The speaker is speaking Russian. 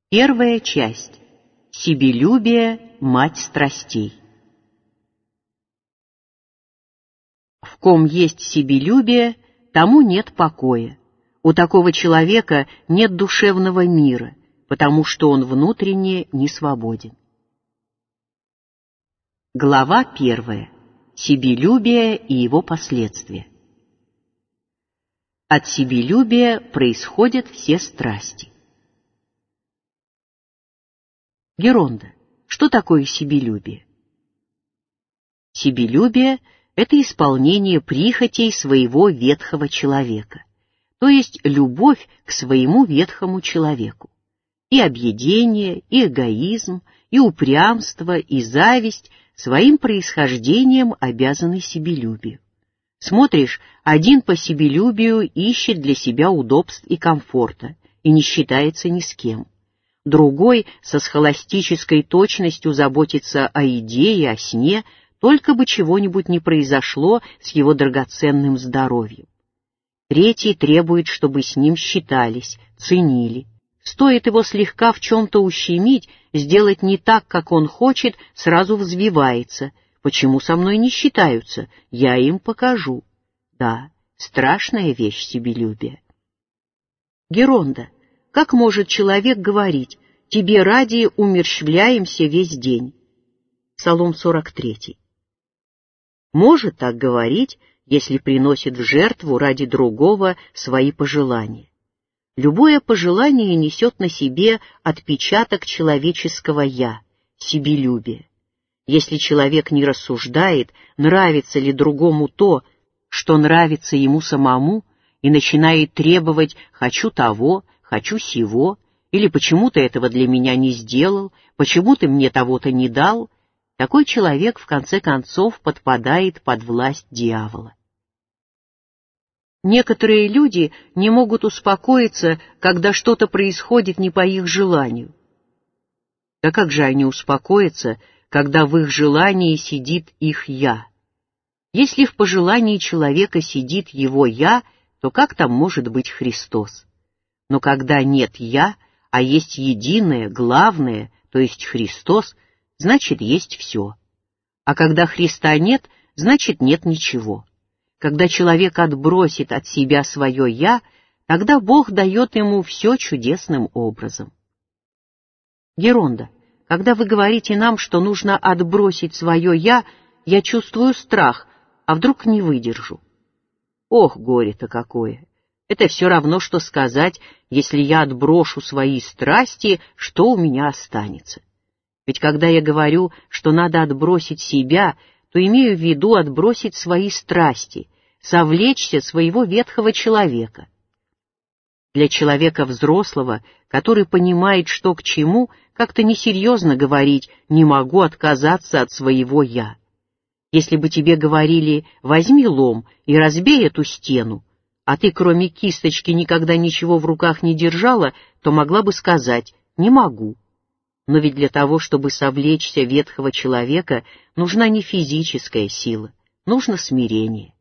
Первая часть. Себелюбие – мать страстей. В ком есть себелюбие, тому нет покоя. У такого человека нет душевного мира, потому что он внутренне не свободен. Глава 1. Себелюбие и его последствия. От себелюбия происходят все страсти. Геронда. Что такое себелюбие? Себелюбие – это исполнение прихотей своего ветхого человека, то есть любовь к своему ветхому человеку. И объедение, и эгоизм, и упрямство, и зависть своим происхождением обязаны себелюбию. Смотришь, один по себелюбию ищет для себя удобств и комфорта и не считается ни с кем. Другой со схоластической точностью заботится о еде и о сне, только бы чего-нибудь не произошло с его драгоценным здоровьем. Третий требует, чтобы с ним считались, ценили. Стоит его слегка в чем-то ущемить, сделать не так, как он хочет, сразу взвивается. Почему со мной не считаются? Я им покажу. Да, страшная вещь себелюбие. Геронда. Как может человек говорить: «Тебе ради умерщвляемся весь день»? Псалом 43. Может так говорить, если приносит в жертву ради другого свои пожелания. Любое пожелание несет на себе отпечаток человеческого «я», себелюбия. Если человек не рассуждает, нравится ли другому то, что нравится ему самому, и начинает требовать «хочу того», «хочу сего», или «почему ты этого для меня не сделал», «почему ты мне того-то не дал», такой человек в конце концов подпадает под власть дьявола. Некоторые люди не могут успокоиться, когда что-то происходит не по их желанию. Да как же они успокоятся, когда в их желании сидит их «я»? Если в пожелании человека сидит его «я», то как там может быть Христос? Но когда нет «я», а есть единое, главное, то есть Христос, значит есть все. А когда Христа нет, значит нет ничего. Когда человек отбросит от себя свое «я», тогда Бог дает ему все чудесным образом. Геронда, когда вы говорите нам, что нужно отбросить свое «я», я чувствую страх, а вдруг не выдержу. Ох, горе-то какое! Это все равно, что сказать, если я отброшу свои страсти, что у меня останется. Ведь когда я говорю, что надо отбросить себя, то имею в виду отбросить свои страсти, совлечься своего ветхого человека. Для человека взрослого, который понимает, что к чему, как-то несерьезно говорить «не могу отказаться от своего «я». Если бы тебе говорили «возьми лом и разбей эту стену», а ты кроме кисточки никогда ничего в руках не держала, то могла бы сказать «не могу». Но ведь для того, чтобы совлечься ветхого человека, нужна не физическая сила, нужно смирение.